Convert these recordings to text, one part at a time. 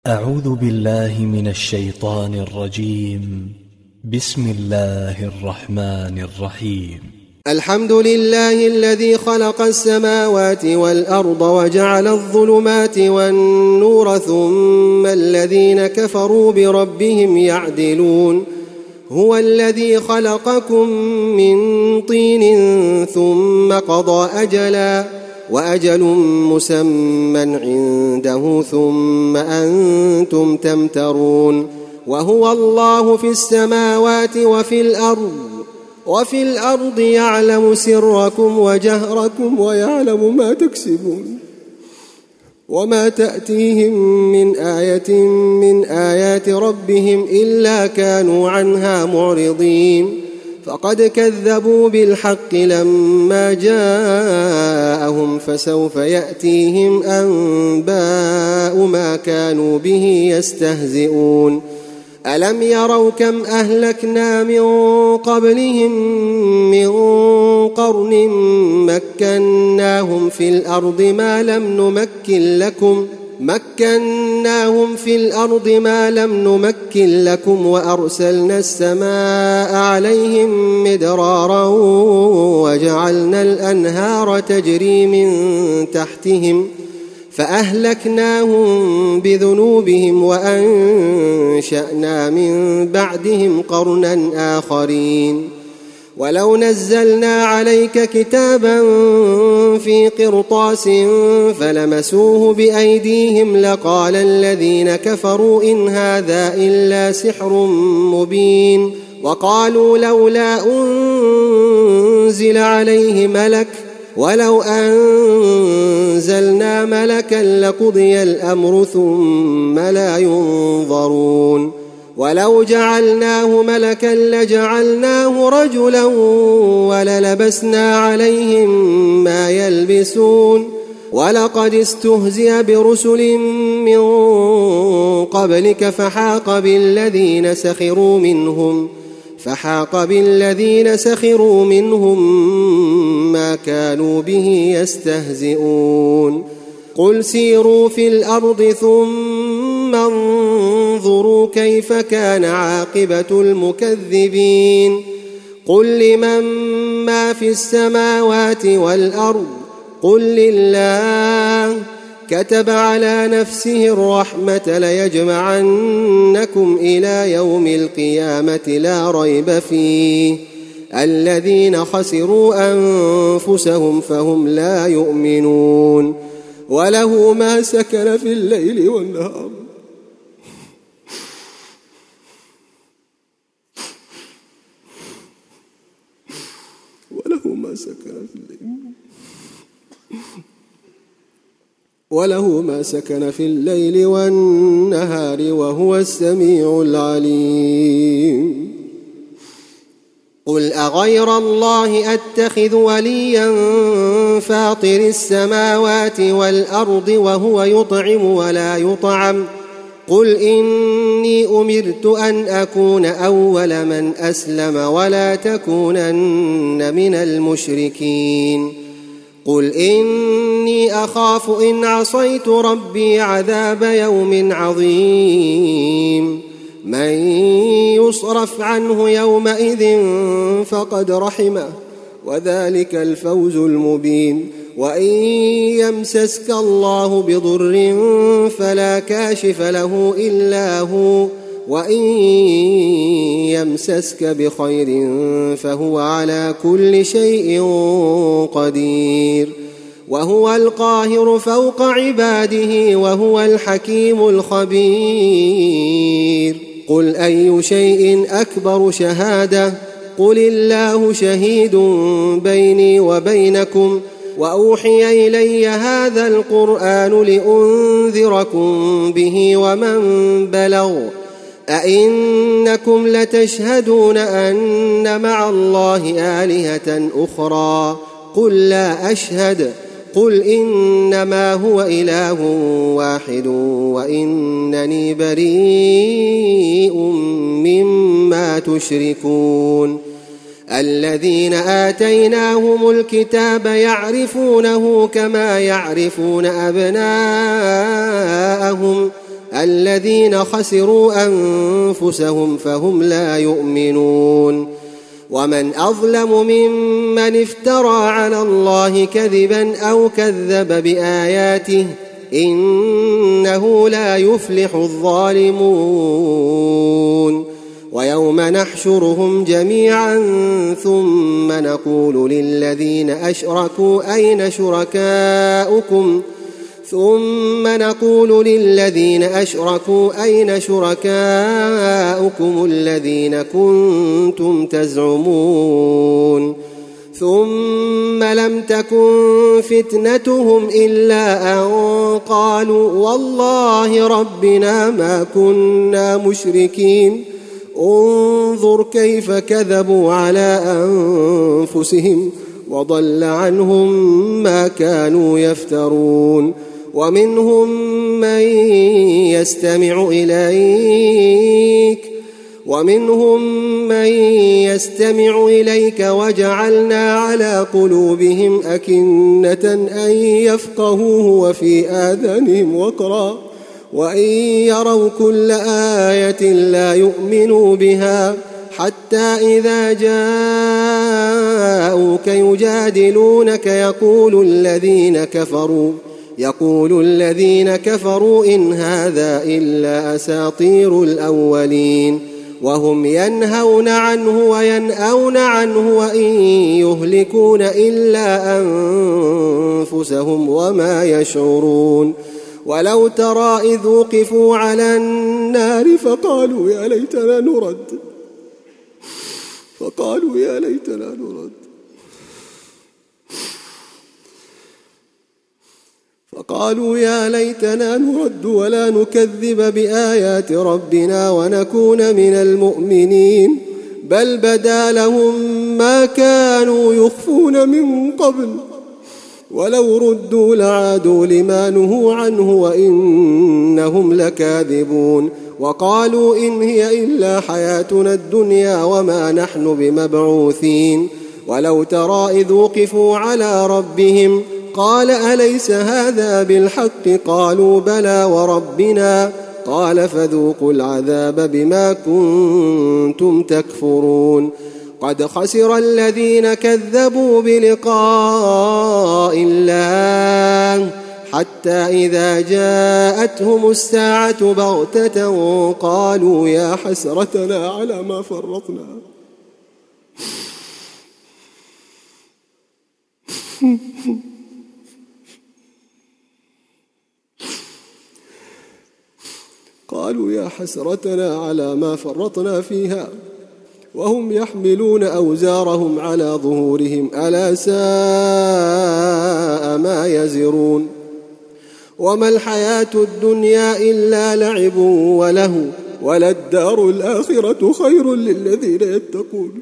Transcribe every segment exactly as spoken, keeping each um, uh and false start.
أعوذ بالله من الشيطان الرجيم. بسم الله الرحمن الرحيم. الحمد لله الذي خلق السماوات والأرض وجعل الظلمات والنور ثم الذين كفروا بربهم يعدلون. هو الذي خلقكم من طين ثم قضى أجلا وأجل مسمى عنده ثم أنتم تمترون. وهو الله في السماوات وفي الأرض وفي الأرض يعلم سركم وجهركم ويعلم ما تكسبون. وما تأتيهم من آية من آيات ربهم إلا كانوا عنها معرضين. فقد كذبوا بالحق لما جاءهم فسوف يأتيهم أنباء ما كانوا به يستهزئون. ألم يروا كم أهلكنا من قبلهم من قرن مكناهم في الأرض ما لم نمكن لكم مكناهم في الأرض ما لم نمكن لكم وأرسلنا السماء عليهم مدرارا وجعلنا الأنهار تجري من تحتهم فأهلكناهم بذنوبهم وأنشأنا من بعدهم قرنا آخرين. ولو نزلنا عليك كتابا في قرطاس فلمسوه بأيديهم لقال الذين كفروا إن هذا إلا سحر مبين. وقالوا لولا أنزل عليه ملك ولو أنزلنا ملكا لقضي الأمر ثم لا ينظرون. ولو جعلناه ملكا لجعلناه رجلا وللبسنا عليهم ما يلبسون. ولقد استهزئ برسل من قبلك فحاق بالذين سخروا منهم فحاق بالذين سخروا منهم ما كانوا به يستهزئون. قل سيروا في الأرض ثم انظروا كيف كان عاقبة المكذبين. قل لمن ما في السماوات والأرض قل لله كتب على نفسه الرحمة ليجمعنكم إلى يوم القيامة لا ريب فيه. الذين خسروا أنفسهم فهم لا يؤمنون. وله ما سكن في الليل والنهار وله ما سكن في الليل وله ما سكن في الليل والنهار وهو السميع العليم. قل أغير الله أتخذ وليا فاطر السماوات والأرض وهو يطعم ولا يطعم. قل إني أمرت أن أكون أول من أسلم ولا تكونن من المشركين. قل إني أخاف إن عصيت ربي عذاب يوم عظيم. من يصرف عنه يومئذ فقد رحمه وذلك الفوز المبين. وإن يمسسك الله بضر فلا كاشف له إلا هو وإن يمسسك بخير فهو على كل شيء قدير. وهو القاهر فوق عباده وهو الحكيم الخبير. قل أي شيء أكبر شهادة قل الله شهيد بيني وبينكم وأوحي إلي هذا القرآن لأنذركم به ومن بلغ. أئنكم لتشهدون أن مع الله آلهة أخرى قل لا أشهد. قل إنما هو إله واحد وإنني بريء مما تشركون. الذين آتيناهم الكتاب يعرفونه كما يعرفون أبناءهم الذين خسروا أنفسهم فهم لا يؤمنون. ومن أظلم ممن افترى على الله كذبا أو كذب بآياته إنه لا يفلح الظالمون. ويوم نحشرهم جميعا ثم نقول للذين أشركوا أين شركاؤكم ثم نقول للذين أشركوا أين شركاؤكم الذين كنتم تزعمون ثم لم تكن فتنتهم إلا أن قالوا والله ربنا ما كنا مشركين انظر كيف كذبوا على أنفسهم وضل عنهم ما كانوا يفترون. ومنهم من يستمع إليك ومنهم من يستمع إليك وجعلنا على قلوبهم أكنة أن يفقهوه وفي آذانهم وقرا وإن يروا كل آية لا يؤمنوا بها حتى إذا جاءوك يجادلونك يقول الذين كفروا يقول الذين كفروا إن هذا إلا أساطير الأولين وهم ينهون عنه وينأون عنه وإن يهلكون إلا أنفسهم وما يشعرون. ولو ترى إذ وقفوا على النار فقالوا يا ليتنا نرد فقالوا يا ليتنا نرد فقالوا يا ليتنا نرد ولا نكذب بآيات ربنا ونكون من المؤمنين بل بدا لهم ما كانوا يخفون من قبل ولو ردوا لعادوا لما نهوا عنه وإنهم لكاذبون. وقالوا إن هي إلا حياتنا الدنيا وما نحن بمبعوثين. ولو ترى إذ وقفوا على ربهم قال أليس هذا بالحق قالوا بلى وربنا قال فذوقوا العذاب بما كنتم تكفرون. قد خسر الذين كذبوا بلقاء الله حتى إذا جاءتهم الساعة بغتة قالوا يا حسرتنا على ما فرطنا قالوا يا حسرتنا على ما فرطنا فيها وهم يحملون أوزارهم على ظهورهم ألا ساء ما يزرون. وما الحياة الدنيا إلا لعب وله وللدار الآخرة خير للذين يتقون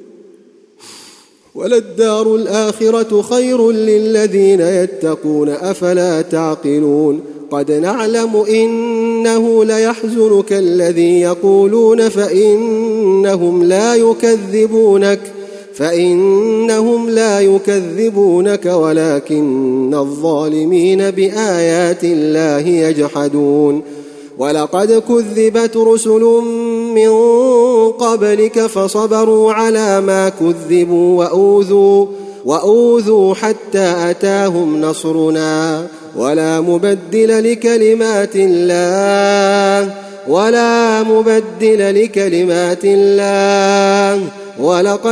وللدار الآخرة خير للذين يتقون أفلا تعقلون. قد نعلم إنه ليحزنك الذي يقولون فإنهم لا يكذبونك فإنهم لا يكذبونك ولكن الظالمين بآيات الله يجحدون. ولقد كذبت رسل من قبلك فصبروا على ما كذبوا وأوذوا وأوذوا حتى أتاهم نصرنا ولا مبدل لكلمات الله ولا مبدل لكلمات الله ولقد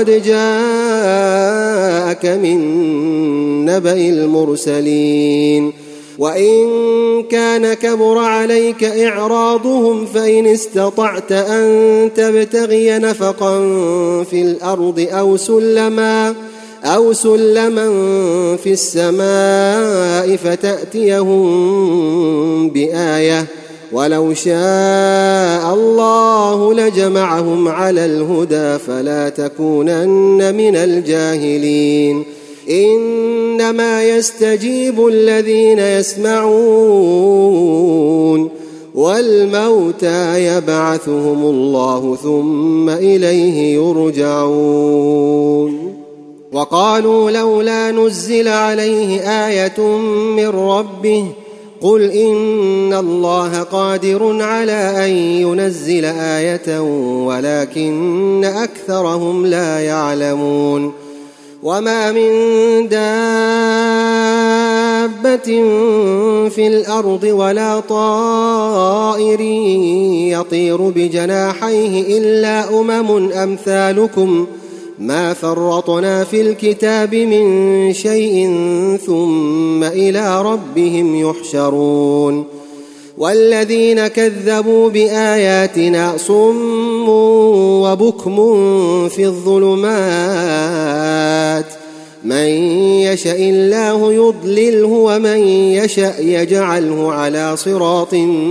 جاءك من نبأ المرسلين. وإن كان كبر عليك إعراضهم فإن استطعت أن تبتغي نفقا في الأرض أو سلما أو سلما في السماء فتأتيهم بآية ولو شاء الله لجمعهم على الهدى فلا تكونن من الجاهلين. إنما يستجيب الذين يسمعون والموتى يبعثهم الله ثم إليه يرجعون. وقالوا لولا نزل عليه آية من ربه قل إن الله قادر على أن ينزل آية ولكن أكثرهم لا يعلمون وما من دابة في الأرض ولا طائر يطير بجناحيه إلا أمم أمثالكم ما فرطنا في الكتاب من شيء ثم إلى ربهم يحشرون والذين كذبوا بآياتنا صم وبكم في الظلمات من يشاء الله يضلله ومن يشاء يجعله على صراط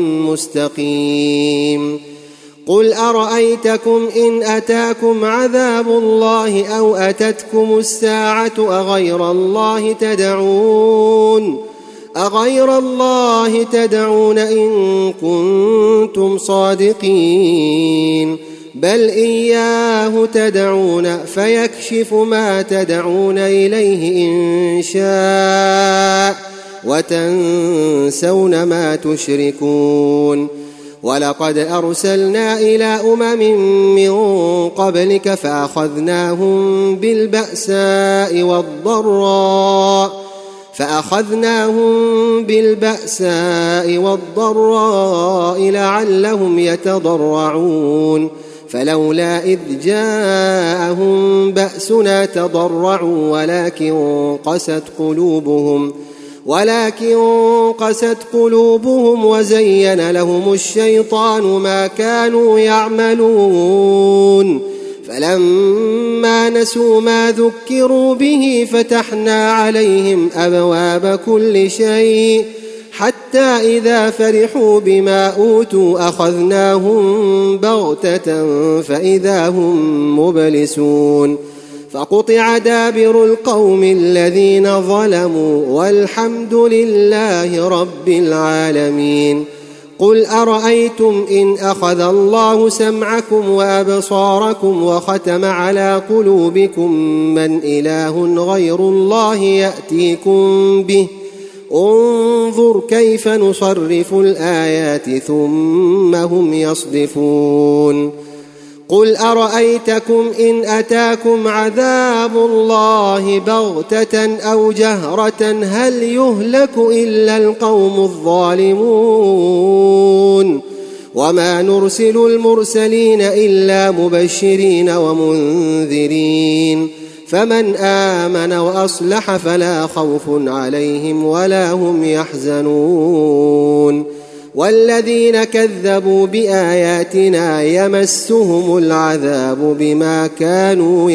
مستقيم قل أرأيتكم إن أتاكم عذاب الله أو أتتكم الساعة أغير الله تدعون أغير الله تدعون إن كنتم صادقين بل إياه تدعون فيكشف ما تدعون إليه إن شاء وتنسون ما تشركون ولقد أرسلنا إلى أمم من قبلك فأخذناهم بالبأساء والضراء فأخذناهم بالبأساء والضراء لعلهم يتضرعون فلولا إذ جاءهم بأسنا تضرعوا ولكن قست قلوبهم ولكن قست قلوبهم وزين لهم الشيطان ما كانوا يعملون فلما نسوا ما ذكروا به فتحنا عليهم أبواب كل شيء حتى إذا فرحوا بما أوتوا أخذناهم بغتة فإذا هم مبلسون فقطع دابر القوم الذين ظلموا والحمد لله رب العالمين قل أرأيتم إن أخذ الله سمعكم وأبصاركم وختم على قلوبكم من إله غير الله يأتيكم به انظر كيف نصرف الآيات ثم هم يصدفون قل أرأيتكم إن أتاكم عذاب الله بغتة أو جهرة هل يهلك إلا القوم الظالمون وما نرسل المرسلين إلا مبشرين ومنذرين فمن آمن وأصلح فلا خوف عليهم ولا هم يحزنون والذين كذبوا بآياتنا يمسهم العذاب بما كانوا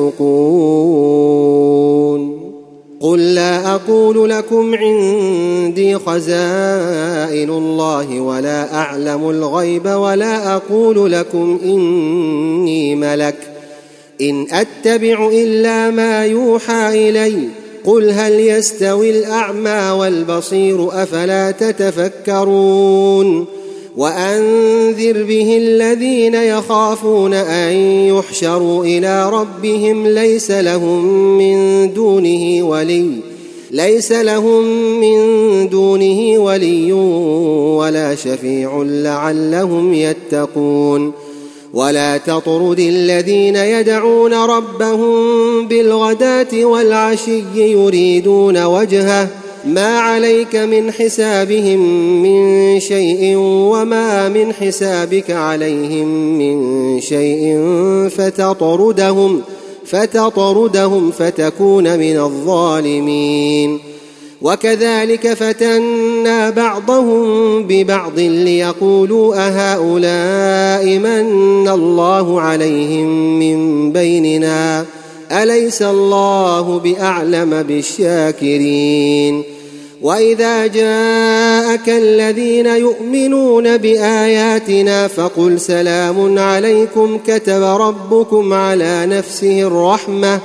يفسقون قل لا أقول لكم عندي خزائن الله ولا أعلم الغيب ولا أقول لكم إني ملك إن أتبع إلا ما يوحى إلي قل هل يستوي الأعمى والبصير أفلا تتفكرون وأنذر به الذين يخافون أن يحشروا إلى ربهم ليس لهم من دونه ولي ليس لهم من دونه ولي ولا شفيع لعلهم يتقون ولا تطرد الذين يدعون ربهم بالغداة والعشي يريدون وجهه ما عليك من حسابهم من شيء وما من حسابك عليهم من شيء فتطردهم فتطردهم فتكون من الظالمين وكذلك فتنا بعضهم ببعض ليقولوا أهؤلاء من الله عليهم من بيننا أليس الله بأعلم بالشاكرين وإذا جاءك الذين يؤمنون بآياتنا فقل سلام عليكم كتب ربكم على نفسه الرحمة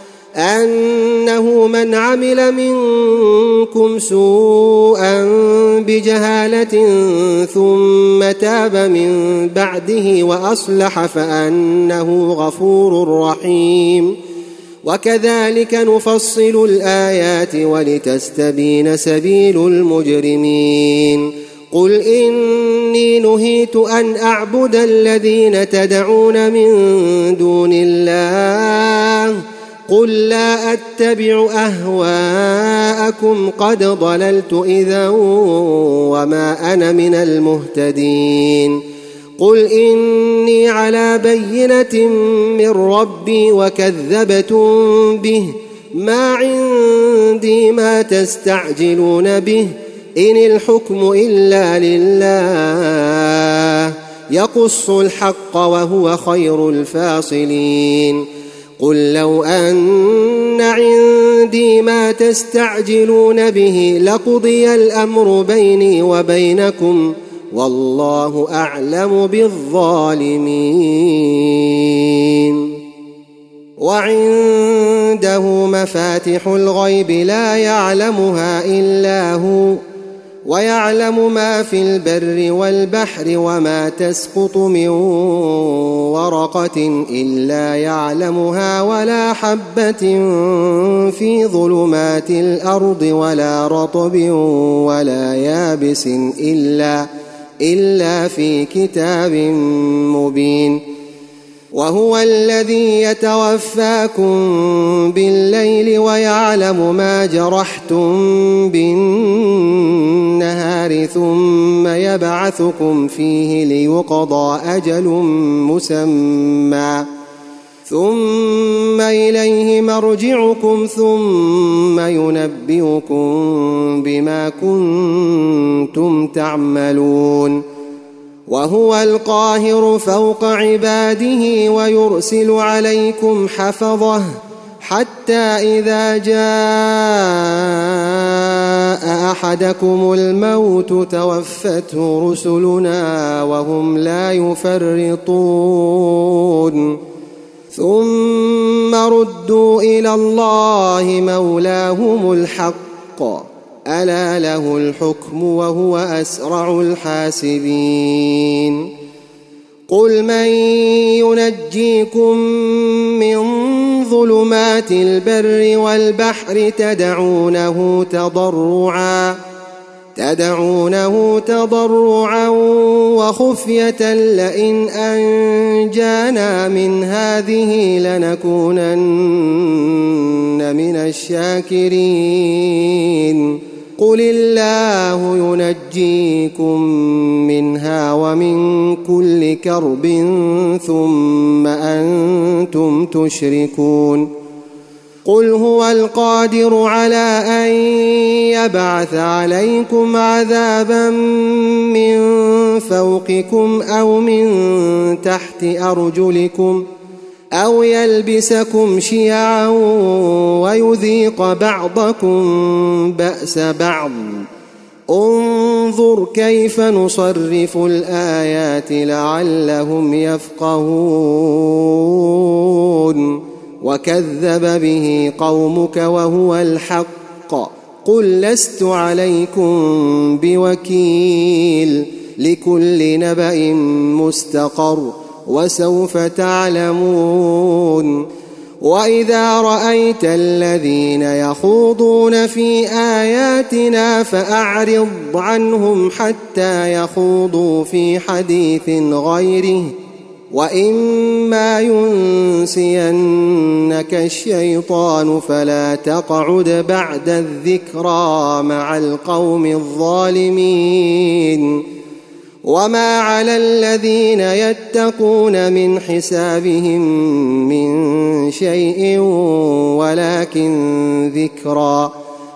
أنه من عمل منكم سوءا بجهالة ثم تاب من بعده وأصلح فأنه غفور رحيم وكذلك نفصل الآيات ولتستبين سبيل المجرمين. قل إني نهيت أن أعبد الذين تدعون من دون الله قل لا أتبع أهواءكم قد ضللت إذا وما أنا من المهتدين. قل إني على بينة من ربي وكذبتم به ما عندي ما تستعجلون به إن الحكم إلا لله يقص الحق وهو خير الفاصلين. قل لو أن عندي ما تستعجلون به لقضي الأمر بيني وبينكم والله أعلم بالظالمين. وعنده مفاتح الغيب لا يعلمها إلا هو ويعلم ما في البر والبحر وما تسقط من ورقة إلا يعلمها ولا حبة في ظلمات الأرض ولا رطب ولا يابس إلا, إلا في كتاب مبين. وهو الذي يتوفاكم بالليل ويعلم ما جرحتم بالنهار ثم يبعثكم فيه ليقضى أجل مسمى ثم إليه مرجعكم ثم ينبئكم بما كنتم تعملون. وهو القاهر فوق عباده ويرسل عليكم حفظه حتى إذا جاء أحدكم الموت توفته رسلنا وهم لا يفرطون ثم ردوا إلى الله مولاهم الحق ألا له الحكم وهو أسرع الحاسبين. قل من ينجيكم من ظلمات البر والبحر تدعونه تضرعا تدعونه تضرعا وخفية لئن أنجانا من هذه لنكونن من الشاكرين. قل الله ينجيكم منها ومن كل كرب ثم أنتم تشركون. قل هو القادر على أن يبعث عليكم عذابا من فوقكم أو من تحت أرجلكم أو يلبسكم شيعا ويذيق بعضكم بأس بعض. انظر كيف نصرف الآيات لعلهم يفقهون. وكذب به قومك وهو الحق قل لست عليكم بوكيل لكل نبأ مستقر وسوف تعلمون. وإذا رأيت الذين يخوضون في آياتنا فأعرض عنهم حتى يخوضوا في حديث غيره وإما ينسينك الشيطان فلا تقعد بعد الذكرى مع القوم الظالمين. وما على الذين يتقون من حسابهم من شيء ولكن ذكرى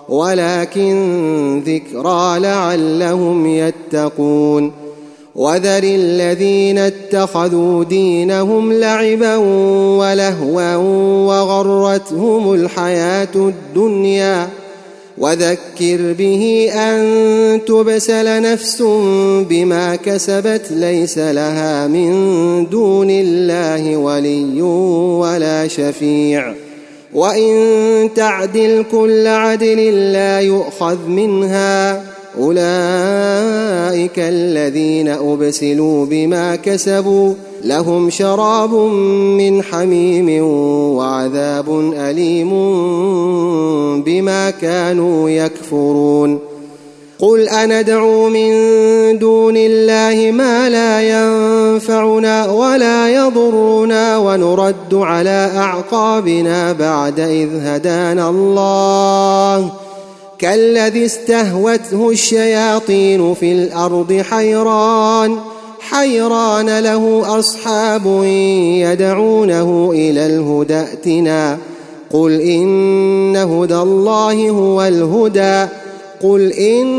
ولكن ذكرى لعلهم يتقون. وذر الذين اتخذوا دينهم لعبا ولهوا وغرتهم الحياة الدنيا وذكر به أن تبسل نفس بما كسبت ليس لها من دون الله ولي ولا شفيع وإن تعدل كل عدل لا يؤخذ منها أولئك الذين أبسلوا بما كسبوا لهم شراب من حميم وعذاب أليم بما كانوا يكفرون قل أندعو من دون الله ما لا ينفعنا ولا يضرنا ونرد على أعقابنا بعد إذ هدانا الله كالذي استهوته الشياطين في الأرض حيران حيران له أصحاب يدعونه إلى الهدى ائتنا قل إن هدى الله هو الهدى قل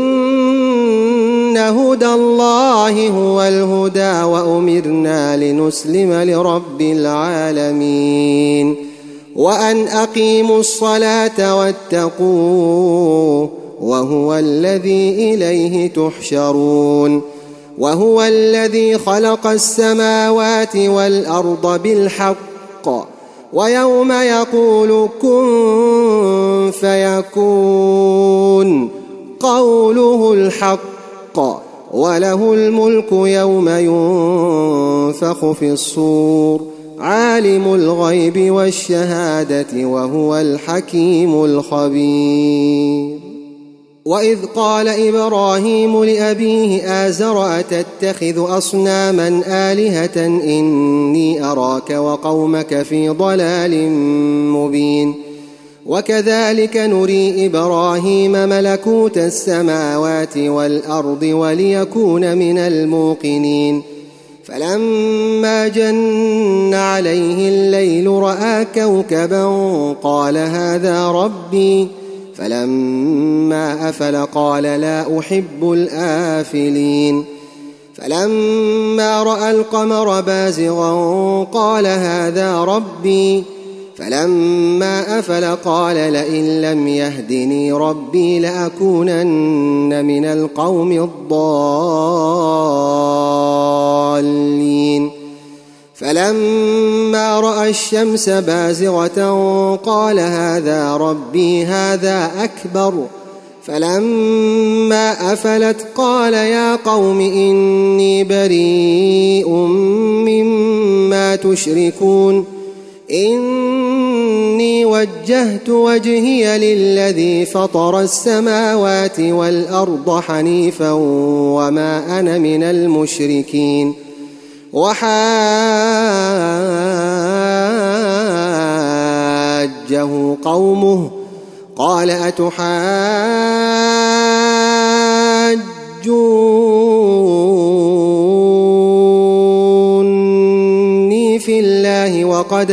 إن هدى الله هو الهدى وأمرنا لنسلم لرب العالمين وأن أقيموا الصلاة واتقوه وهو الذي إليه تحشرون وهو الذي خلق السماوات والأرض بالحق ويوم يقول كن فيكون قوله الحق وله الملك يوم ينفخ في الصور عالم الغيب والشهادة وهو الحكيم الخبير وإذ قال إبراهيم لأبيه آزر أتتخذ أصناما آلهة إني أراك وقومك في ضلال مبين وكذلك نري إبراهيم ملكوت السماوات والأرض وليكون من الموقنين فلما جن عليه الليل رأى كوكبا قال هذا ربي فلما أفل قال لا أحب الآفلين فلما رأى القمر بازغا قال هذا ربي فلما أفل قال لئن لم يهدني ربي لأكونن من القوم الضالين فلما رأى الشمس بازغة قال هذا ربي هذا أكبر فلما أفلت قال يا قوم إني بريء مما تشركون إني وجهت وجهي للذي فطر السماوات والأرض حنيفا وما أنا من المشركين وحاجه قومه قال أتحاجوني في الله وقد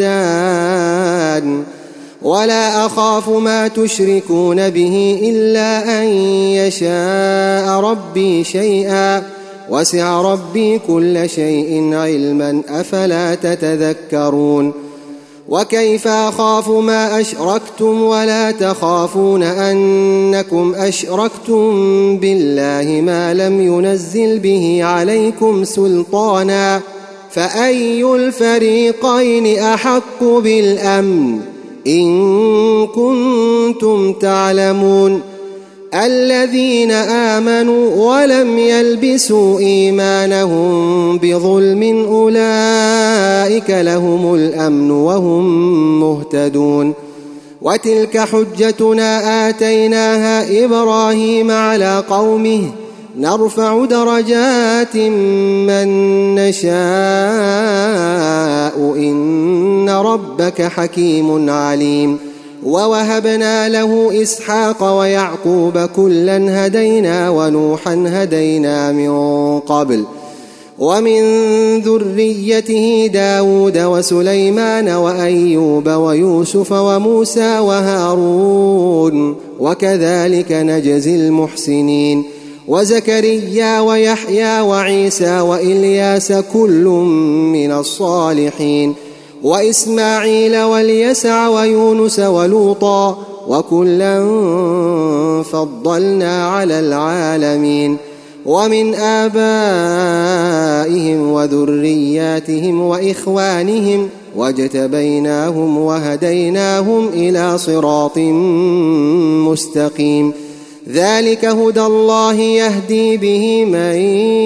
هدان ولا أخاف ما تشركون به إلا أن يشاء ربي شيئا وسع ربي كل شيء علما أفلا تتذكرون وكيف أخاف ما أشركتم ولا تخافون أنكم أشركتم بالله ما لم ينزل به عليكم سلطانا فأي الفريقين أحق بالأمن إن كنتم تعلمون الذين آمنوا ولم يلبسوا إيمانهم بظلم أولئك لهم الأمن وهم مهتدون وتلك حجتنا آتيناها إبراهيم على قومه نرفع درجات من نشاء إن ربك حكيم عليم ووهبنا له إسحاق ويعقوب كلا هدينا ونوحا هدينا من قبل ومن ذريته داود وسليمان وأيوب ويوسف وموسى وهارون وكذلك نجزي المحسنين وزكريا ويحيى وعيسى وإلياس كل من الصالحين وإسماعيل واليسع ويونس ولوطا وكلا فضلنا على العالمين ومن آبائهم وذرياتهم وإخوانهم واجتبيناهم وهديناهم إلى صراط مستقيم ذلك هدى الله يهدي به من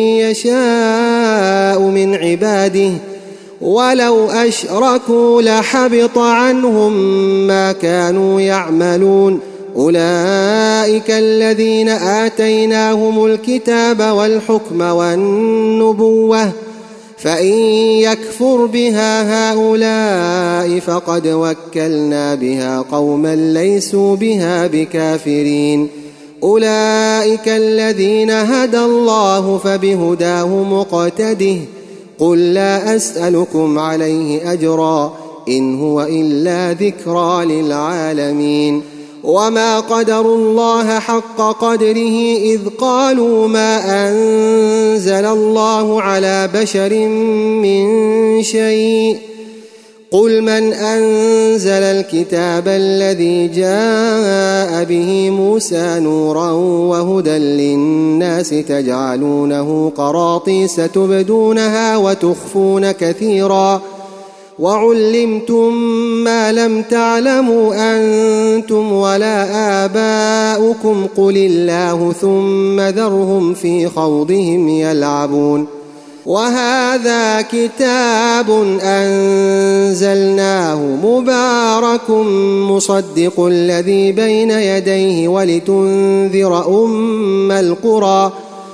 يشاء من عباده ولو أشركوا لحبط عنهم ما كانوا يعملون أولئك الذين آتيناهم الكتاب والحكم والنبوة فإن يكفر بها هؤلاء فقد وكلنا بها قوما ليسوا بها بكافرين أولئك الذين هدى الله فبهداه مقتده قل لا أسألكم عليه أجرا إن هو إلا ذكرى للعالمين وما قدروا الله حق قدره إذ قالوا ما أنزل الله على بشر من شيء قل من أنزل الكتاب الذي جاء به موسى نورا وهدى للناس تجعلونه قراطيس تبدونها وتخفون كثيرا وعلمتم ما لم تعلموا أنتم ولا آباؤكم قل الله ثم ذرهم في خوضهم يلعبون وهذا كتاب أنزلناه مبارك مصدق الذي بين يديه ولتنذر أم القرى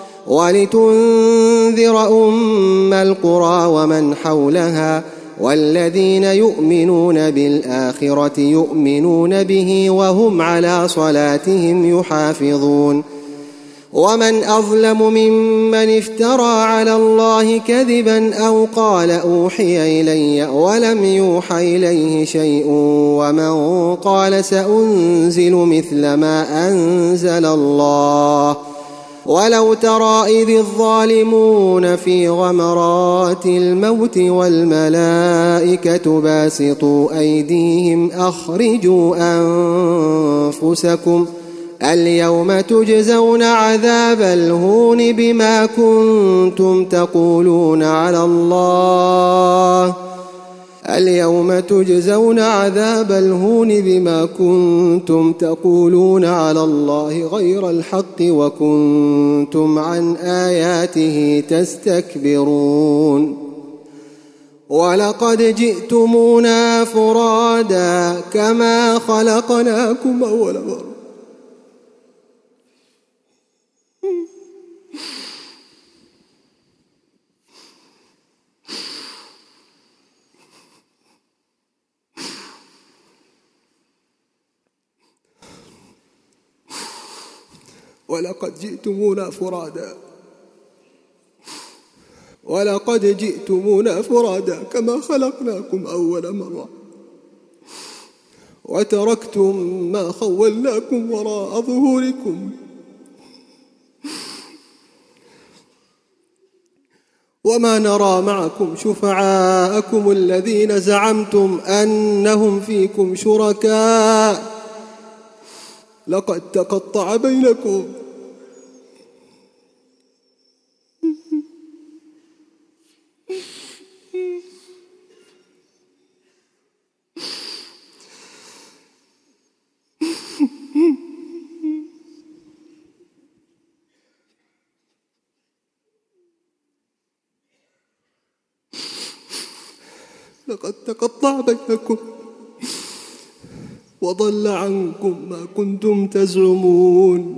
ولتنذر أم القرى ومن حولها والذين يؤمنون بالآخرة يؤمنون به وهم على صلاتهم يحافظون ومن أظلم ممن افترى على الله كذبا أو قال أوحي إلي ولم يوحى إليه شيء ومن قال سأنزل مثل ما أنزل الله ولو ترى إذ الظالمون في غمرات الموت والملائكة باسطوا أيديهم أخرجوا أنفسكم اليوم تجزون عذاب الهون بما كنتم تقولون على الله اليوم تجزون عذاب الهون بما كنتم تقولون على الله غير الحق وكنتم عن آياته تستكبرون ولقد جئتمونا فرادا كما خلقناكم أول مرة ولقد جئتمونا فرادا ولقد جئتمونا فرادا كما خلقناكم أول مرة وتركتم ما خولناكم وراء ظهوركم وما نرى معكم شفعاءكم الذين زعمتم أنهم فيكم شركاء لقد تقطع بينكم لقد تقطع بينكم وضل عنكم ما كنتم تزعمون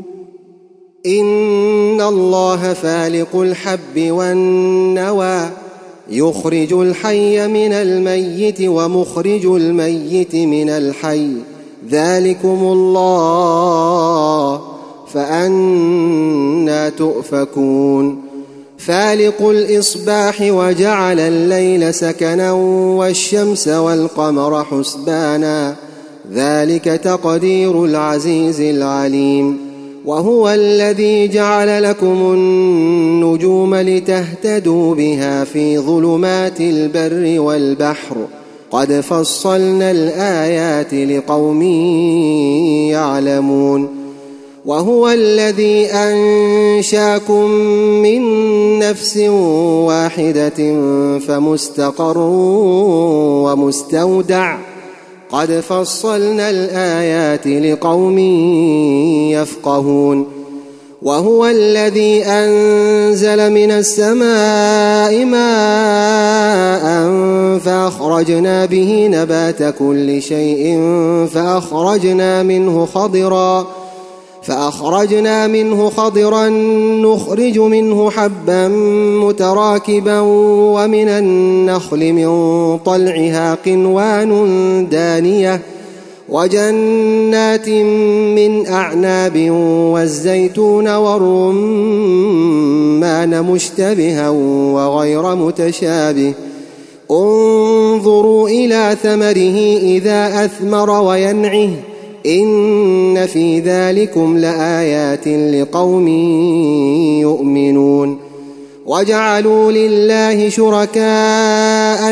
إن الله فالق الحب والنوى يخرج الحي من الميت ومخرج الميت من الحي ذلكم الله فأنى تؤفكون فالق الإصباح وجعل الليل سكنا والشمس والقمر حسبانا ذلك تقدير العزيز العليم وهو الذي جعل لكم النجوم لتهتدوا بها في ظلمات البر والبحر قد فصلنا الآيات لقوم يعلمون وهو الذي أنشاكم من نفس واحدة فمستقر ومستودع قد فصلنا الآيات لقوم يفقهون وهو الذي أنزل من السماء ماء فأخرجنا به نبات كل شيء فأخرجنا منه خضرا فأخرجنا منه خضرا نخرج منه حبا متراكبا ومن النخل من طلعها قنوان دانية وجنات من أعناب والزيتون والرمان مشتبها وغير متشابه انظروا إلى ثمره إذا أثمر وينعه إن في ذلكم لآيات لقوم يؤمنون وجعلوا لله شركاء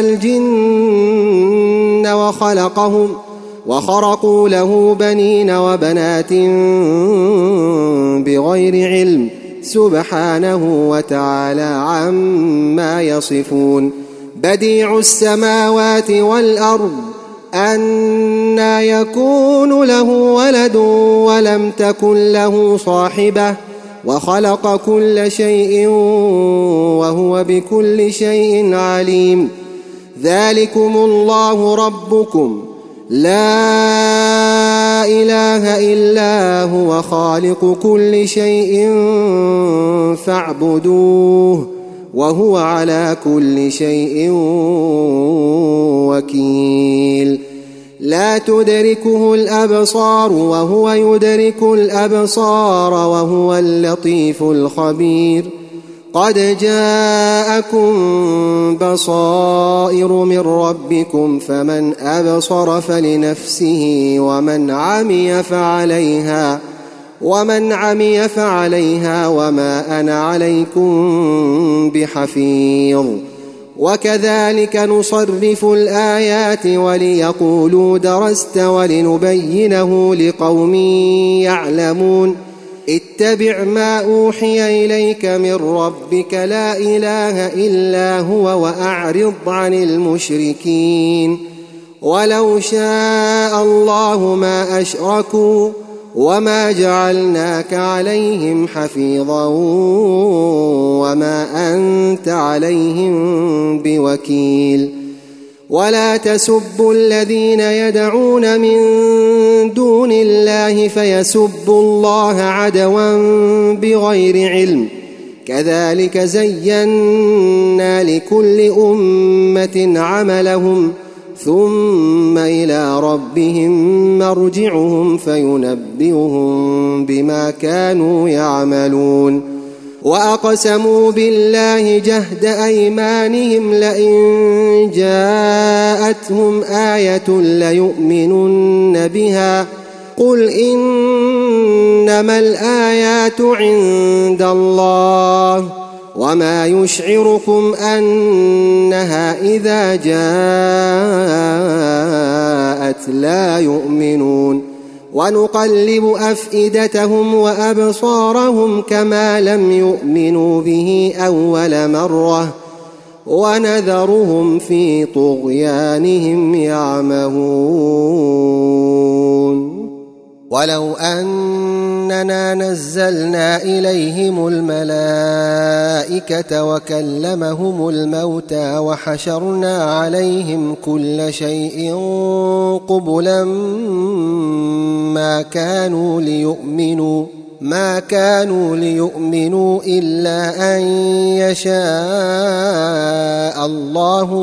الجن وخلقهم وخرقوا له بنين وبنات بغير علم سبحانه وتعالى عما يصفون بديع السماوات والأرض أنى يكون له ولد ولم تكن له صاحبة وخلق كل شيء وهو بكل شيء عليم ذلكم الله ربكم لا إله إلا هو خالق كل شيء فاعبدوه وهو على كل شيء وكيل لا تدركه الأبصار وهو يدرك الأبصار وهو اللطيف الخبير قد جاءكم بصائر من ربكم فمن أبصر فلنفسه ومن عمي فعليها ومن عمي فعليها وما أنا عليكم بحفيظ وكذلك نصرف الآيات وليقولوا درست ولنبينه لقوم يعلمون اتبع ما أوحي إليك من ربك لا إله إلا هو وأعرض عن المشركين ولو شاء الله ما أشركوا وما جعلناك عليهم حفيظا وما أنت عليهم بوكيل ولا تسبوا الذين يدعون من دون الله فيسبوا الله عدوا بغير علم كذلك زينا لكل أمة عملهم ثم إلى ربهم مرجعهم فينبئهم بما كانوا يعملون وأقسموا بالله جهد أيمانهم لئن جاءتهم آية ليؤمنن بها قل إنما الآيات عند الله وما يشعركم أنها إذا جاءت لا يؤمنون ونقلب أفئدتهم وأبصارهم كما لم يؤمنوا به أول مرة ونذرهم في طغيانهم يعمهون ولو أننا نزلنا إليهم الملائكة وكلمهم الموتى وحشرنا عليهم كل شيء قبلا ما كانوا ليؤمنوا ما كانوا ليؤمنوا إلا أن يشاء الله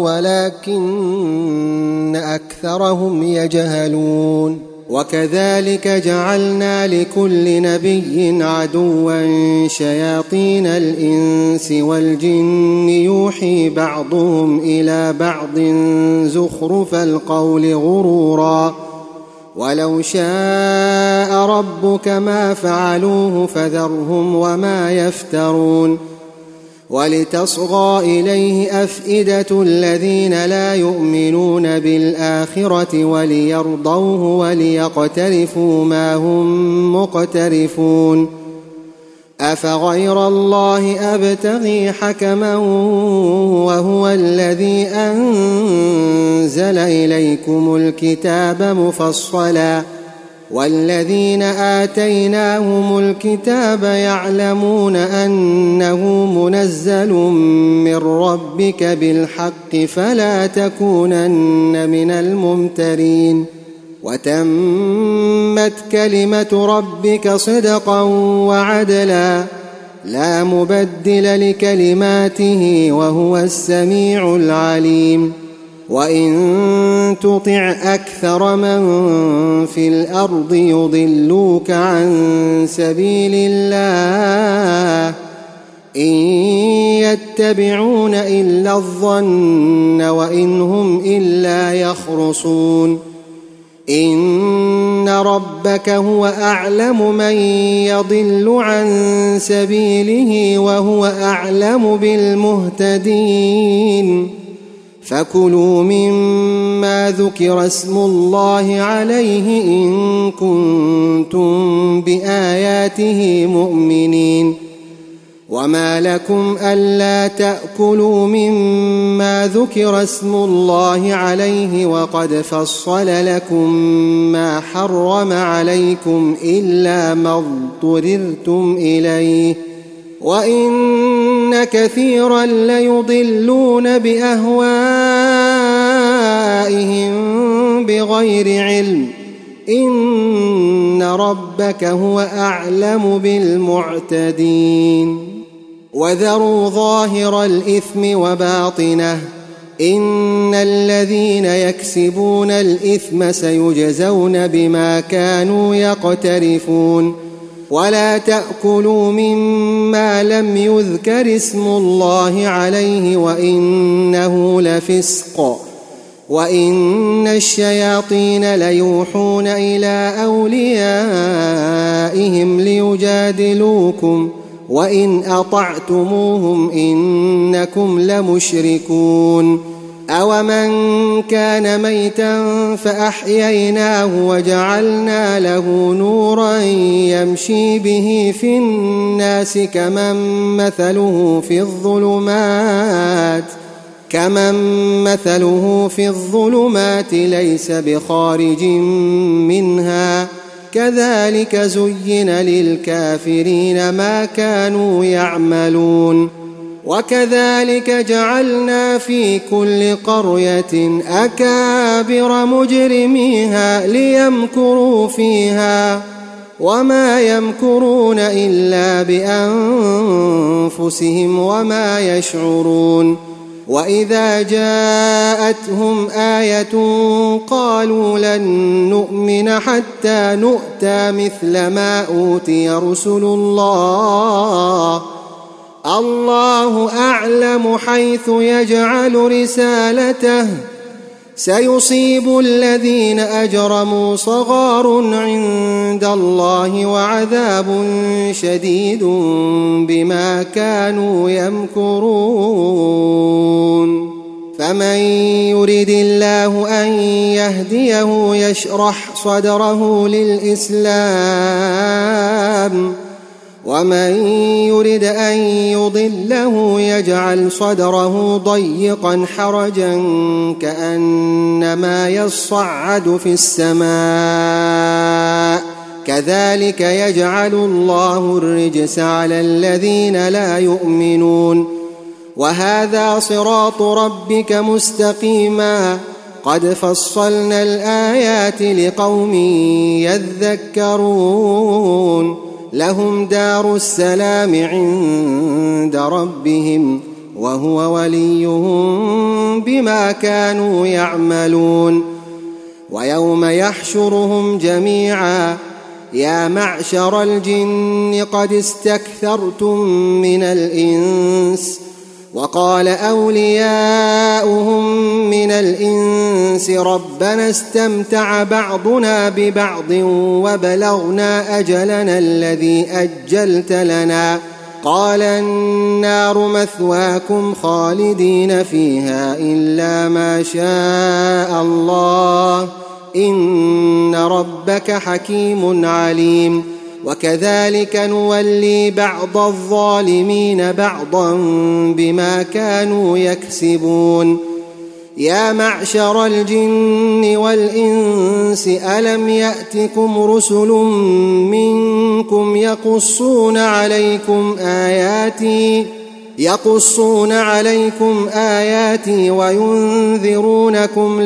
ولكن أكثرهم يجهلون وكذلك جعلنا لكل نبي عدوا شياطين الإنس والجن يوحي بعضهم إلى بعض زخرف القول غرورا ولو شاء ربك ما فعلوه فذرهم وما يفترون ولتصغى إليه أفئدة الذين لا يؤمنون بالآخرة وليرضوه وليقترفوا ما هم مقترفون أفغير الله أبتغي حكما وهو الذي أنزل أنزل إليكم الكتاب مفصلا والذين آتيناهم الكتاب يعلمون أنه منزل من ربك بالحق فلا تكونن من الممترين وتمت كلمة ربك صدقا وعدلا لا مبدل لكلماته وهو السميع العليم وإن تطع أكثر من في الأرض يضلوك عن سبيل الله إن يتبعون إلا الظن وإن هم إلا يخرصون إن ربك هو أعلم من يضل عن سبيله وهو أعلم بالمهتدين فكلوا مما ذكر اسم الله عليه إن كنتم بآياته مؤمنين وما لكم ألا تأكلوا مما ذكر اسم الله عليه وقد فصل لكم ما حرم عليكم إلا ما اضطررتم إليه وإن كثيرا ليضلون بأهوائهم بغير علم إن ربك هو أعلم بالمعتدين وذروا ظاهر الإثم وباطنه إن الذين يكسبون الإثم سيجزون بما كانوا يقترفون ولا تأكلوا مما لم يذكر اسم الله عليه وإنه لفسق وإن الشياطين ليوحون إلى أوليائهم ليجادلوكم وإن أطعتموهم إنكم لمشركون أومن كان ميتا فأحييناه وجعلنا له نورا يمشي به في الناس كمن مثله في الظلمات كمن مثله في الظلمات ليس بخارج منها كذلك زين للكافرين ما كانوا يعملون وكذلك جعلنا في كل قرية أكابر مجرميها ليمكروا فيها وما يمكرون إلا بأنفسهم وما يشعرون وإذا جاءتهم آية قالوا لن نؤمن حتى نؤتى مثل ما أوتي رسل الله الله أعلم حيث يجعل رسالته سيصيب الذين أجرموا صغار عند الله وعذاب شديد بما كانوا يمكرون فمن يرد الله أن يهديه يشرح صدره للإسلام ومن يرد أن يضله يجعل صدره ضيقا حرجا كأنما يصعد في السماء كذلك يجعل الله الرجس على الذين لا يؤمنون وهذا صراط ربك مستقيما قد فصلنا الآيات لقوم يذكرون لهم دار السلام عند ربهم وهو وليهم بما كانوا يعملون ويوم يحشرهم جميعا يا معشر الجن قد استكثرتم من الإنس وقال أولياؤهم من الإنس ربنا استمتع بعضنا ببعض وبلغنا أجلنا الذي أجلت لنا قال النار مثواكم خالدين فيها إلا ما شاء الله إن ربك حكيم عليم وكذلك نولي بعض الظالمين بعضا بما كانوا يكسبون يا معشر الجن والإنس ألم يأتكم رسل منكم يقصون عليكم آياتي يقصون عليكم آياتي وينذرونكم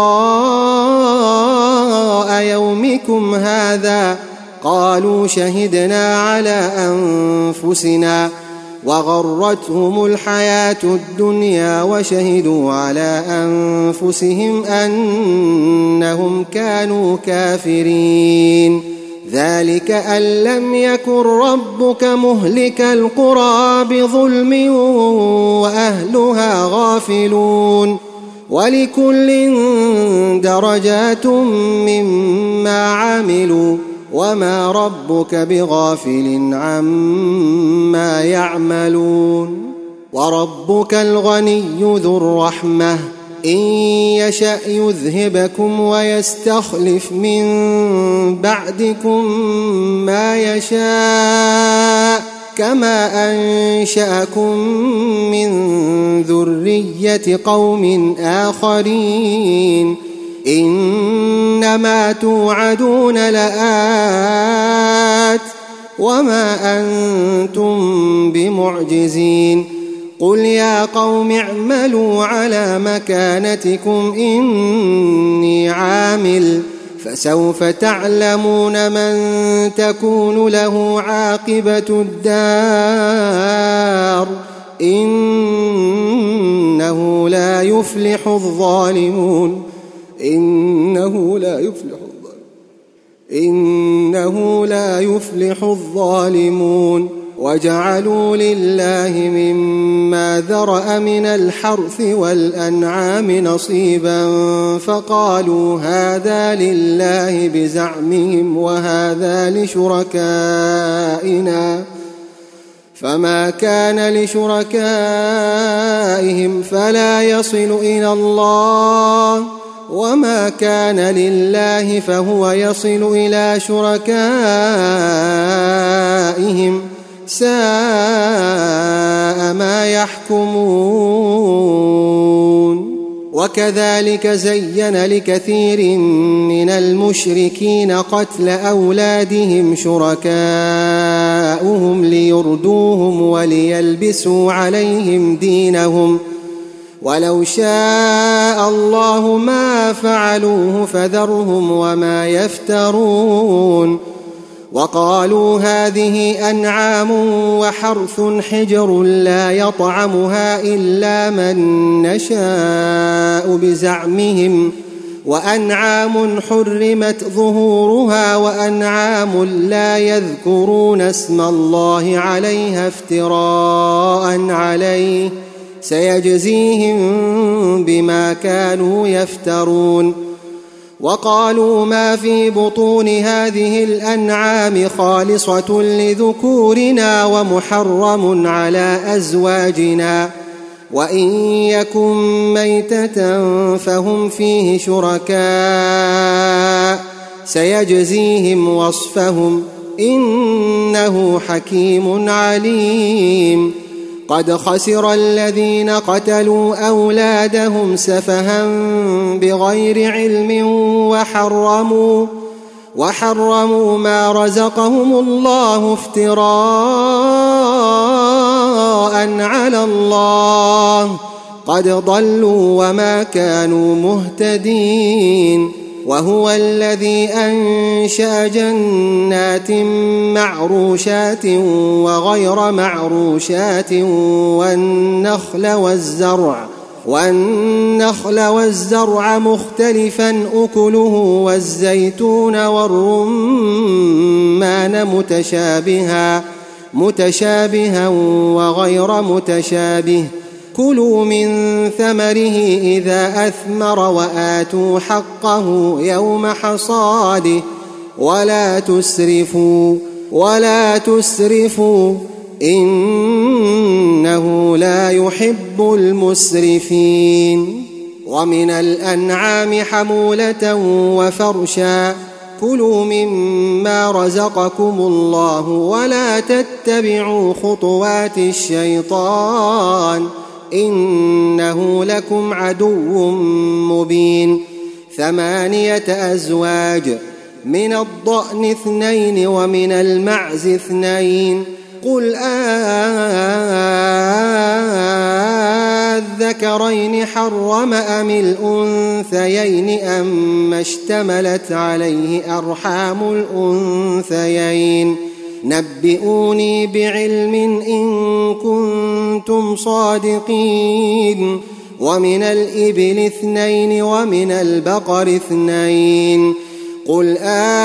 لقاء يومكم هذا؟ قالوا شهدنا على أنفسنا وغرتهم الحياة الدنيا وشهدوا على أنفسهم أنهم كانوا كافرين. ذلك أن لم يكن ربك مهلك القرى بظلم وأهلها غافلون ولكل درجات مما عملوا وما ربك بغافل عما يعملون. وربك الغني ذو الرحمة إن يشأ يذهبكم ويستخلف من بعدكم ما يشاء كما أنشأكم من ذرية قوم آخرين. إنما توعدون لآت وما أنتم بمعجزين. قل يا قوم اعملوا على مكانتكم إني عامل فسوف تعلمون من تكون له عاقبة الدار إنه لا يفلح الظالمون. إنه لا يفلح الظالمون إنه لا يفلح الظالمون. وجعلوا لله مما ذرأ من الحرث والأنعام نصيبا فقالوا هذا لله بزعمهم وهذا لشركائنا فما كان لشركائهم فلا يصل إلى الله وما كان لله فهو يصل إلى شركائهم ساء ما يحكمون. وكذلك زين لكثير من المشركين قتل أولادهم شركاؤهم ليردوهم وليلبسوا عليهم دينهم ولو شاء الله ما فعلوه فذرهم وما يفترون. وقالوا هذه أنعام وحرث حجر لا يطعمها إلا من نشاء بزعمهم وأنعام حرمت ظهورها وأنعام لا يذكرون اسم الله عليها افتراء عليه سيجزيهم بما كانوا يفترون. وقالوا ما في بطون هذه الأنعام خالصة لذكورنا ومحرم على أزواجنا وإن يكن ميتة فهم فيه شركاء سيجزيهم وصفهم إنه حكيم عليم. قد خسر الذين قتلوا أولادهم سفها بغير علم وحرموا وحرموا ما رزقهم الله افتراء على الله قد ضلوا وما كانوا مهتدين. وهو الذي أنشأ جنات معروشات وغير معروشات والنخل والزرع والنخل والزرع مختلفا أكله والزيتون والرمان متشابها متشابها وغير متشابه كلوا من ثمره إذا أثمر وآتوا حقه يوم حصاده ولا تسرفوا ولا تسرفوا إنه لا يحب المسرفين. ومن الأنعام حمولة وفرشا كلوا مما رزقكم الله ولا تتبعوا خطوات الشيطان إنه لكم عدو مبين. ثمانية أزواج، من الضأن اثنين ومن المعز اثنين. قل أذكرين حرم أم الأنثيين أما اشتملت عليه أرحام الأنثيين؟ نبئوني بعلم إن كنتم صادقين. ومن الإبل اثنين ومن البقر اثنين. قل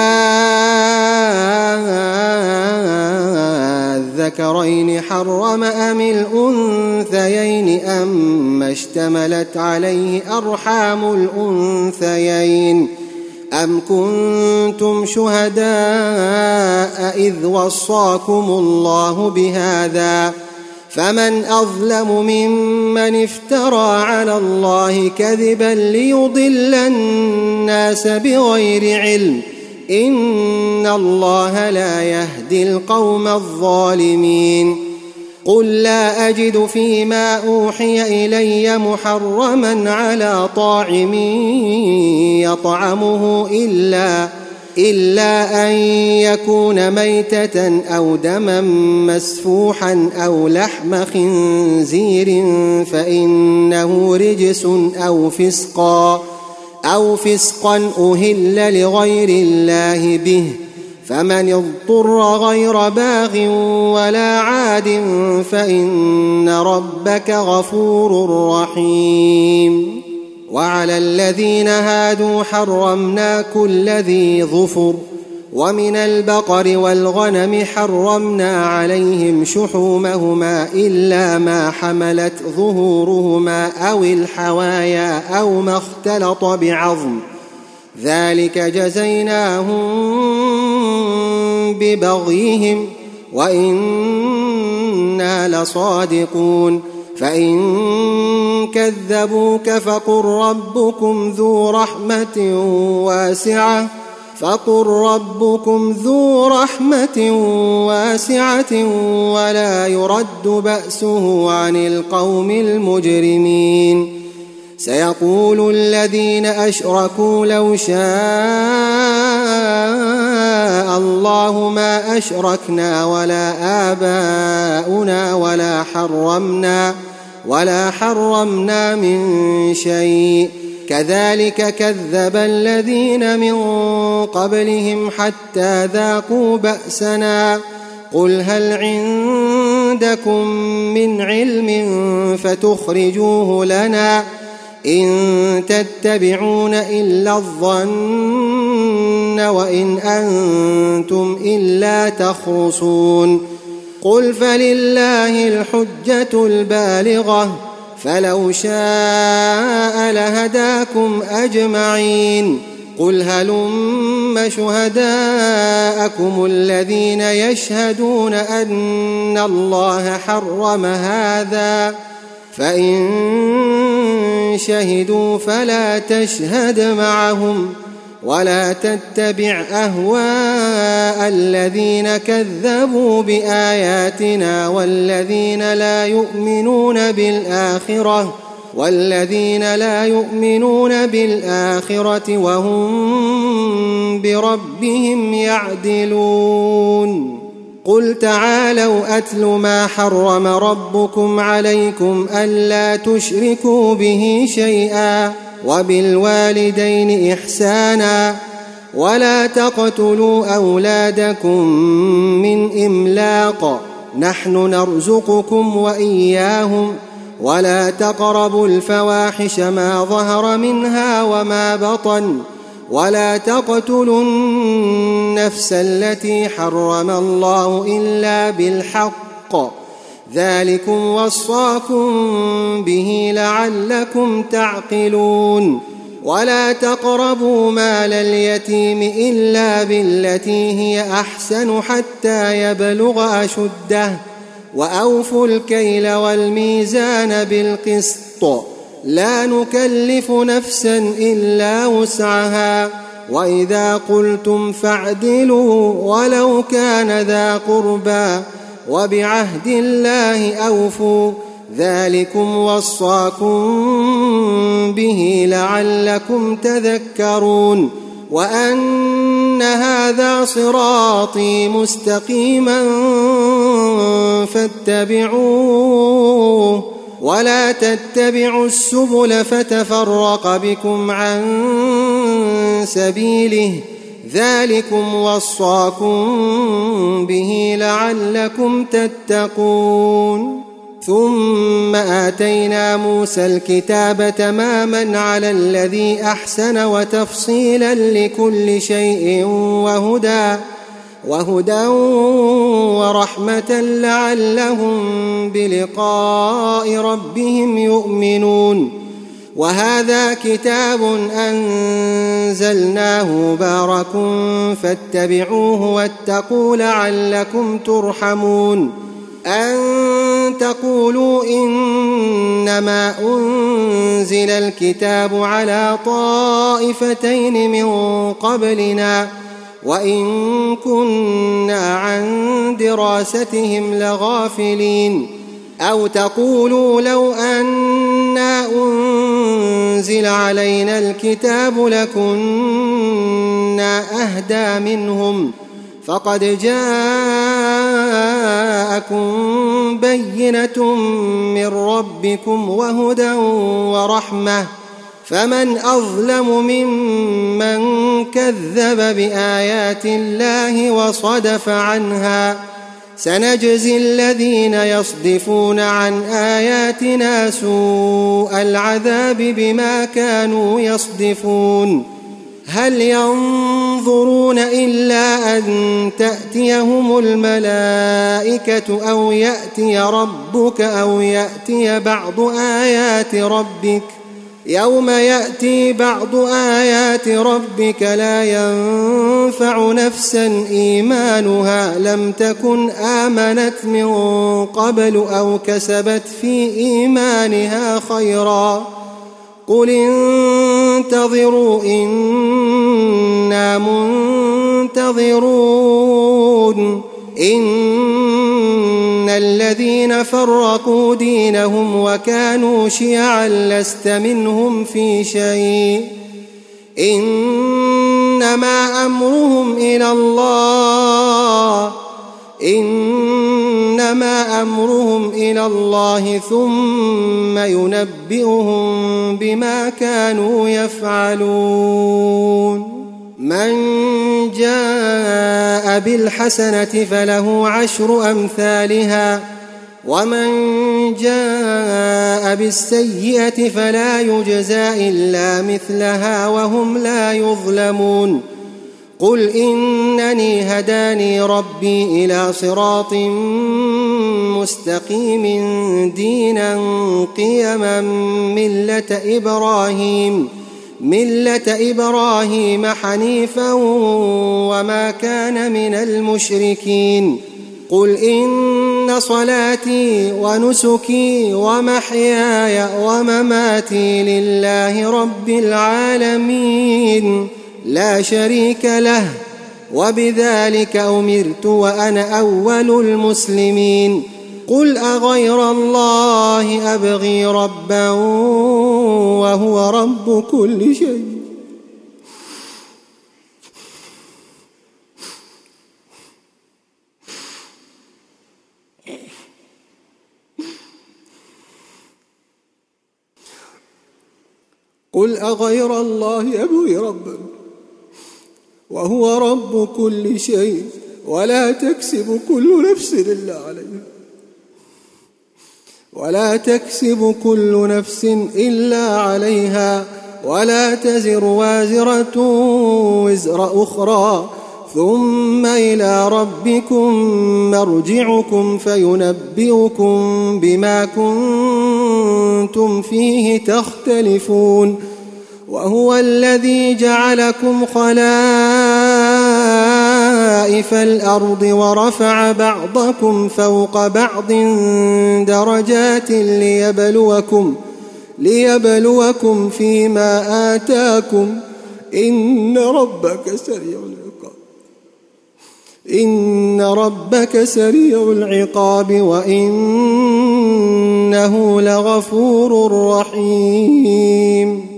أذكرين حرم أم الأنثيين أما اشتملت عليه أرحام الأنثيين؟ أم كنتم شهداء إذ وصاكم الله بهذا؟ فمن أظلم ممن افترى على الله كذبا ليضل الناس بغير علم. إن الله لا يهدي القوم الظالمين. قل لا أجد فيما أوحي إلي محرما على طاعم يطعمه إلا إلا أن يكون ميتة أو دما مسفوحا أو لحم خنزير فإنه رجس أو فسقا أو فسقا أهل لغير الله به. فمن اضطر غير باغ ولا عاد فإن ربك غفور رحيم. وعلى الذين هادوا حرمنا كل ذي ظفر. ومن البقر والغنم حرمنا عليهم شحومهما إلا ما حملت ظهورهما أو الحوايا أو ما اختلط بعظم، ذلك جزيناهم ببغيهم وإنا لصادقون. فإن كذبوك فقل ربكم ذو رحمة واسعة فقل ربكم ذو رحمة واسعة ولا يرد بأسه عن القوم المجرمين. سيقول الذين أشركوا لو شاء الله ما أشركنا ولا آباؤنا ولا حرمنا ولا حرمنا من شيء كذلك كذب الذين من قبلهم حتى ذاقوا بأسنا. قل هل عندكم من علم فتخرجوه لنا إن تتبعون إلا الظن وإن أنتم إلا تخرصون. قل فلله الحجة البالغة فلو شاء لهداكم أجمعين. قل هلم شهداءكم الذين يشهدون أن الله حرم هذا فإن شهدوا فلا تشهد معهم ولا تتبع أهواء الذين كذبوا بآياتنا والذين لا يؤمنون بالآخرة والذين لا يؤمنون بالآخرة وهم بربهم يعدلون. قل تعالوا أتل ما حرم ربكم عليكم ألا تشركوا به شيئا وبالوالدين إحسانا ولا تقتلوا أولادكم من إملاق نحن نرزقكم وإياهم ولا تقربوا الفواحش ما ظهر منها وما بطن ولا تقتلوا النفس التي حرم الله إلا بالحق ذلكم وصاكم به لعلكم تعقلون. ولا تقربوا مال اليتيم إلا بالتي هي أحسن حتى يبلغ أشده وأوفوا الكيل والميزان بالقسط لا نكلف نفسا إلا وسعها وإذا قلتم فاعدلوا ولو كان ذا قربى وبعهد الله أوفوا ذلكم وصاكم به لعلكم تذكرون وأن هذا صراطي مستقيما فاتبعوه ولا تتبعوا السبل فتفرق بكم عن سبيله ذلكم وصاكم به لعلكم تتقون ثم آتينا موسى الكتاب تماما على الذي أحسن وتفصيلا لكل شيء وهدى وهدى ورحمة لعلهم بلقاء ربهم يؤمنون وهذا كتاب أنزلناه مبارك فاتبعوه واتقوا لعلكم ترحمون أن تقولوا إنما أنزل الكتاب على طائفتين من قبلنا وإن كنا عن دراستهم لغافلين أو تقولوا لو أنا أنزل علينا الكتاب لكنا أهدى منهم فقد جاءكم بينة من ربكم وهدى ورحمة فمن أظلم ممن كذب بآيات الله وصدف عنها سنجزي الذين يصدفون عن آياتنا سوء العذاب بما كانوا يصدفون هل ينظرون إلا أن تأتيهم الملائكة أو يأتي ربك أو يأتي بعض آيات ربك يوم يأتي بعض آيات ربك لا ينفع نفسا إيمانها لم تكن آمنت من قبل أو كسبت في إيمانها خيرا قل انتظروا إنا منتظرون إن الذين فرقوا دينهم وكانوا شيعا لست منهم في شيء إنما أمرهم إلى الله إنما أمرهم إلى الله ثم ينبئهم بما كانوا يفعلون من جاء بالحسنة فله عشر أمثالها ومن جاء بالسيئة فلا يجزى إلا مثلها وهم لا يظلمون قل إنني هداني ربي إلى صراط مستقيم دينا قيما ملة إبراهيم ملة إبراهيم حنيفا وما كان من المشركين قل إن صلاتي ونسكي ومحياي ومماتي لله رب العالمين لا شريك له وبذلك أمرت وأنا أول المسلمين قل أغير الله أبغي ربا وهو رب كل شيء قل أغير الله أبغي ربا وهو رب كل شيء ولا تكسب كل نفس إلا عليها ولا تكسب كل نفس إلا عليها ولا تزر وازرة وزر أخرى ثم إلى ربكم مرجعكم فينبئكم بما كنتم فيه تختلفون وهو الذي جعلكم خلائف الأرض ورفع بعضكم فوق بعض درجات ليبلوكم ليبلوكم فيما آتاكم إن ربك سريع العقاب إن ربك سريع العقاب وإن إنه لغفور رحيم